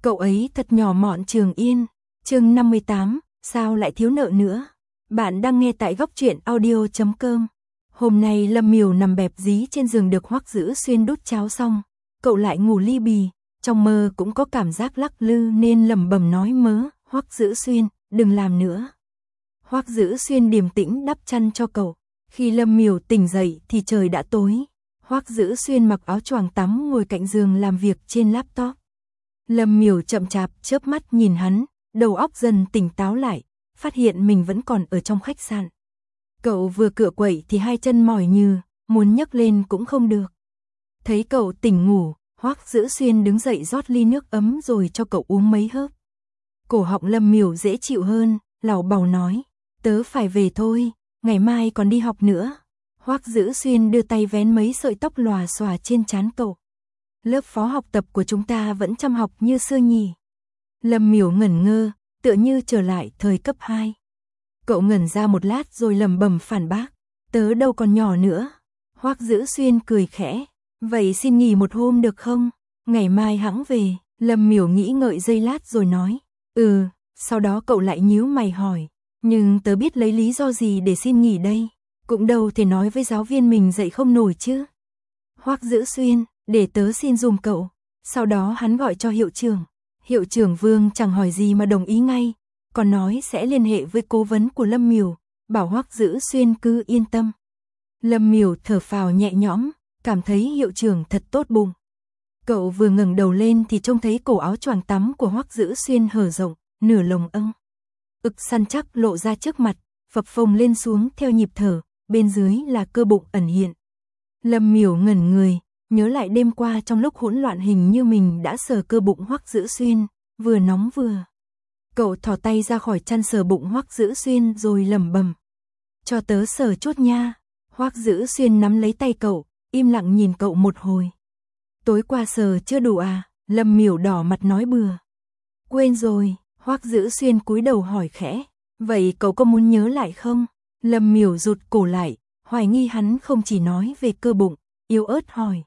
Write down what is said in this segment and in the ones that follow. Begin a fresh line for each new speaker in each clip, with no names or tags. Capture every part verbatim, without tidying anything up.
Cậu ấy thật nhỏ mọn Trường Yên. Chương năm mươi tám, sao lại thiếu nợ nữa? Bạn đang nghe tại góc truyện audio chấm com. Hôm nay Lâm Miểu nằm bẹp dí trên giường được Hoắc Dữ Xuyên đút cháo xong, cậu lại ngủ li bì, trong mơ cũng có cảm giác lắc lư nên lẩm bẩm nói mớ, Hoắc Dữ Xuyên, đừng làm nữa. Hoắc Dữ Xuyên điềm tĩnh đắp chăn cho cậu. Khi Lâm Miểu tỉnh dậy thì trời đã tối. Hoắc Dữ Xuyên mặc áo choàng tắm ngồi cạnh giường làm việc trên laptop. Lâm Miểu chậm chạp chớp mắt nhìn hắn, đầu óc dần tỉnh táo lại, phát hiện mình vẫn còn ở trong khách sạn. Cậu vừa cựa quậy thì hai chân mỏi nhừ, muốn nhấc lên cũng không được. Thấy cậu tỉnh ngủ, Hoắc Dữ Xuyên đứng dậy rót ly nước ấm rồi cho cậu uống mấy hớp. Cổ họng Lâm Miểu dễ chịu hơn, lảo bảo nói, tớ phải về thôi, ngày mai còn đi học nữa. Hoắc Dữ Xuyên đưa tay vén mấy sợi tóc lòa xòa trên trán cậu. Lớp phó học tập của chúng ta vẫn chăm học như xưa nhỉ? Lâm Miểu ngẩn ngơ, tựa như trở lại thời cấp hai. Cậu ngẩn ra một lát rồi lẩm bẩm phản bác, tớ đâu còn nhỏ nữa. Hoắc Dữ Xuyên cười khẽ, vậy xin nghỉ một hôm được không? Ngày mai hẵng về. Lâm Miểu nghĩ ngợi giây lát rồi nói, ừ, sau đó cậu lại nhíu mày hỏi, nhưng tớ biết lấy lý do gì để xin nghỉ đây? Cũng đâu thể nói với giáo viên mình dạy không nổi chứ. Hoắc Dữ Xuyên, để tớ xin dùm cậu. Sau đó hắn gọi cho hiệu trưởng. Hiệu trưởng Vương chẳng hỏi gì mà đồng ý ngay, còn nói sẽ liên hệ với cố vấn của Lâm Miểu, bảo Hoắc Dữ Xuyên cứ yên tâm. Lâm Miểu thở phào nhẹ nhõm, cảm thấy hiệu trưởng thật tốt bụng. Cậu vừa ngẩng đầu lên thì trông thấy cổ áo choàng tắm của Hoắc Dữ Xuyên hở rộng, nửa lồng âng. Ực săn chắc lộ ra trước mặt, phập phồng lên xuống theo nhịp thở, bên dưới là cơ bụng ẩn hiện. Lâm Miểu ngẩn người, nhớ lại đêm qua trong lúc hỗn loạn hình như mình đã sờ cơ bụng Hoắc Dữ Xuyên, vừa nóng vừa. Cậu thò tay ra khỏi chăn sờ bụng Hoắc Dữ Xuyên rồi lẩm bẩm, cho tớ sờ chút nha. Hoắc Dữ Xuyên nắm lấy tay cậu, im lặng nhìn cậu một hồi. Tối qua sờ chưa đủ à? Lâm Miểu đỏ mặt nói bừa. Quên rồi. Hoắc Dữ Xuyên cúi đầu hỏi khẽ, vậy cậu có muốn nhớ lại không? Lâm Miểu rụt cổ lại, hoài nghi hắn không chỉ nói về cơ bụng, yếu ớt hỏi.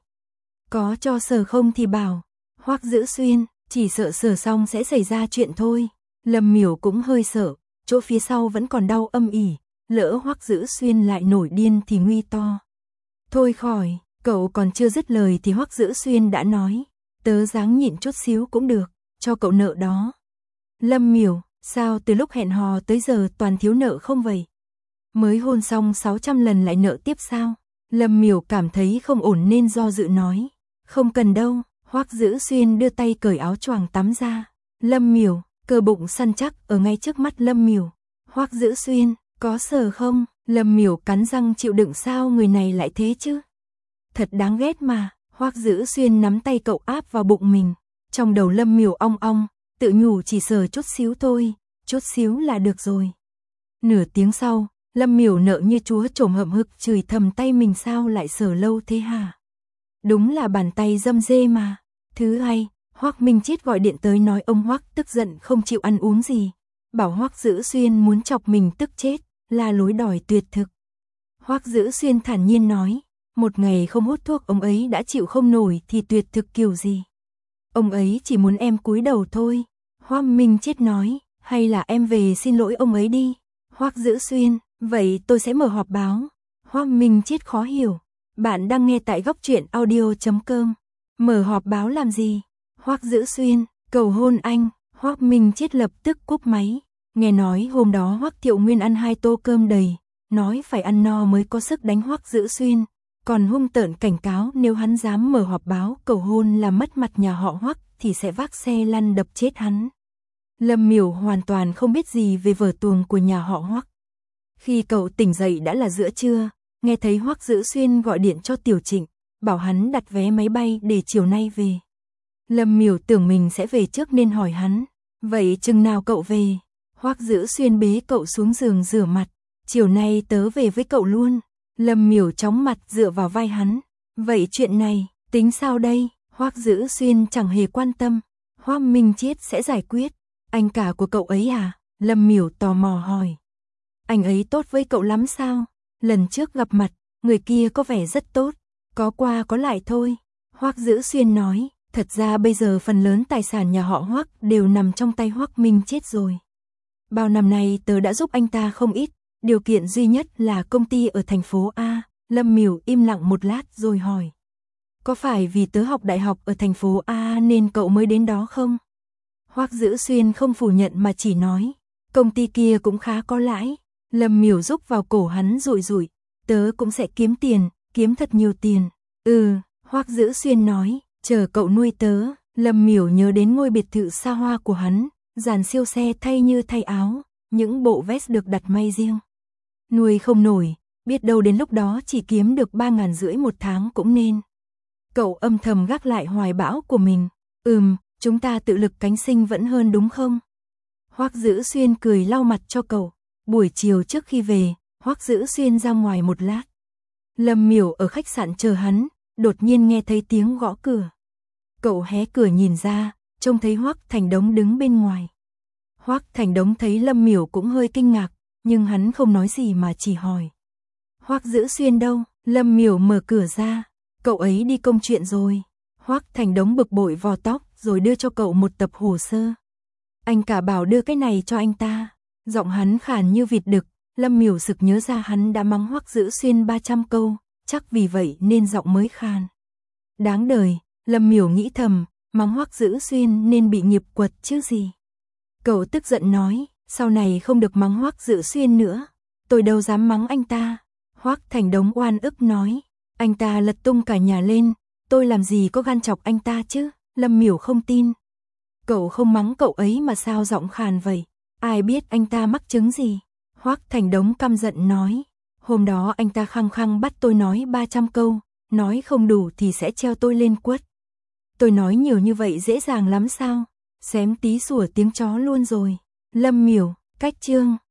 Có cho sờ không thì bảo. Hoắc Dữ Xuyên, chỉ sợ sờ xong sẽ xảy ra chuyện thôi. Lâm Miểu cũng hơi sợ, chỗ phía sau vẫn còn đau âm ỉ, lỡ Hoắc Dữ Xuyên lại nổi điên thì nguy to. Thôi khỏi, cậu còn chưa dứt lời thì Hoắc Dữ Xuyên đã nói, tớ ráng nhịn chút xíu cũng được, cho cậu nợ đó. Lâm Miểu, sao từ lúc hẹn hò tới giờ toàn thiếu nợ không vậy? Mới hôn xong sáu trăm lần lại nợ tiếp sao? Lâm Miểu cảm thấy không ổn nên do dự nói, không cần đâu. Hoắc Dữ Xuyên đưa tay cởi áo choàng tắm ra. Lâm Miểu, cơ bụng săn chắc ở ngay trước mắt Lâm Miểu. Hoắc Dữ Xuyên, có sờ không? Lâm Miểu cắn răng chịu đựng, sao người này lại thế chứ? Thật đáng ghét mà. Hoắc Dữ Xuyên nắm tay cậu áp vào bụng mình. Trong đầu Lâm Miểu ong ong, tự nhủ chỉ sờ chút xíu thôi, chút xíu là được rồi. Nửa tiếng sau, Lâm Miểu nợ như chúa trổm hậm hực chửi thầm tay mình sao lại sờ lâu thế hả? Đúng là bàn tay dâm dê mà. Thứ hai, Hoắc Minh Chiết gọi điện tới nói ông Hoắc tức giận không chịu ăn uống gì, bảo Hoắc Dữ Xuyên muốn chọc mình tức chết, là lối đòi tuyệt thực. Hoắc Dữ Xuyên thản nhiên nói, một ngày không hút thuốc ông ấy đã chịu không nổi thì tuyệt thực kiểu gì? Ông ấy chỉ muốn em cúi đầu thôi. Hoắc Minh Chiết nói, hay là em về xin lỗi ông ấy đi. Hoắc Dữ Xuyên, vậy tôi sẽ mở họp báo. Hoắc Minh Chiết khó hiểu, bạn đang nghe tại góc truyện audio chấm com. Mở họp báo làm gì? Hoắc Dữ Xuyên, cầu hôn anh. Hoắc Minh Chiết lập tức cúp máy. Nghe nói hôm đó Hoắc Thiệu Nguyên ăn hai tô cơm đầy, nói phải ăn no mới có sức đánh Hoắc Dữ Xuyên, còn hung tợn cảnh cáo nếu hắn dám mở họp báo cầu hôn làm mất mặt nhà họ Hoắc thì sẽ vác xe lăn đập chết hắn. Lâm Miểu hoàn toàn không biết gì về vở tuồng của nhà họ Hoắc. Khi cậu tỉnh dậy đã là giữa trưa, nghe thấy Hoắc Dữ Xuyên gọi điện cho Tiểu Trịnh, bảo hắn đặt vé máy bay để chiều nay về. Lâm Miểu tưởng mình sẽ về trước nên hỏi hắn, vậy chừng nào cậu về? Hoắc Dữ Xuyên bế cậu xuống giường rửa mặt, chiều nay tớ về với cậu luôn. Lâm Miểu chóng mặt dựa vào vai hắn, vậy chuyện này, tính sao đây? Hoắc Dữ Xuyên chẳng hề quan tâm, Hoắc Minh Chiết sẽ giải quyết. Anh cả của cậu ấy à? Lâm Miểu tò mò hỏi. Anh ấy tốt với cậu lắm sao? Lần trước gặp mặt, người kia có vẻ rất tốt, có qua có lại thôi. Hoắc Dữ Xuyên nói, Thật ra bây giờ phần lớn tài sản nhà họ Hoắc đều nằm trong tay Hoắc Minh Chết rồi. Bao năm nay tớ đã giúp anh ta không ít, điều kiện duy nhất là công ty ở thành phố A. Lâm Miểu im lặng một lát rồi hỏi. Có phải vì tớ học đại học ở thành phố A nên cậu mới đến đó không? Hoắc Dữ Xuyên không phủ nhận mà chỉ nói. Công ty kia cũng khá có lãi. Lâm Miểu rúc vào cổ hắn rụi rụi. Tớ cũng sẽ kiếm tiền, kiếm thật nhiều tiền. Ừ, Hoắc Dữ Xuyên nói. Chờ cậu nuôi tớ. Lâm Miểu nhớ đến ngôi biệt thự xa hoa của hắn. Dàn siêu xe thay như thay áo. Những bộ vest được đặt may riêng. Nuôi không nổi. Biết đâu đến lúc đó chỉ kiếm được ba ngàn rưỡi một tháng cũng nên. Cậu âm thầm gác lại hoài bão của mình. Ừm, chúng ta tự lực cánh sinh vẫn hơn đúng không? Hoắc Dữ Xuyên cười lau mặt cho cậu. Buổi chiều trước khi về, Hoắc Dữ Xuyên ra ngoài một lát. Lâm Miểu ở khách sạn chờ hắn, đột nhiên nghe thấy tiếng gõ cửa. Cậu hé cửa nhìn ra, trông thấy Hoắc Thành Đống đứng bên ngoài. Hoắc Thành Đống thấy Lâm Miểu cũng hơi kinh ngạc, nhưng hắn không nói gì mà chỉ hỏi. Hoắc Dữ Xuyên đâu? Lâm Miểu mở cửa ra. Cậu ấy đi công chuyện rồi. Hoắc Thành Đống bực bội vò tóc rồi đưa cho cậu một tập hồ sơ. Anh cả bảo đưa cái này cho anh ta. Giọng hắn khàn như vịt đực. Lâm Miểu sực nhớ ra hắn đã mắng Hoắc Dữ Xuyên ba trăm câu, chắc vì vậy nên giọng mới khàn. Đáng đời, Lâm Miểu nghĩ thầm, mắng Hoắc Dữ Xuyên nên bị nghiệp quật chứ gì. Cậu tức giận nói, sau này không được mắng Hoắc Dữ Xuyên nữa. Tôi đâu dám mắng anh ta. Hoắc Thành Đống oan ức nói, anh ta lật tung cả nhà lên, tôi làm gì có gan chọc anh ta chứ. Lâm Miểu không tin. Cậu không mắng cậu ấy mà sao giọng khàn vậy? Ai biết anh ta mắc chứng gì? Hoắc Thành Đống căm giận nói, hôm đó anh ta khăng khăng bắt tôi nói ba trăm câu, nói không đủ thì sẽ treo tôi lên quất. Tôi nói nhiều như vậy dễ dàng lắm sao? Xém tí sủa tiếng chó luôn rồi. Lâm Miểu, cách chương.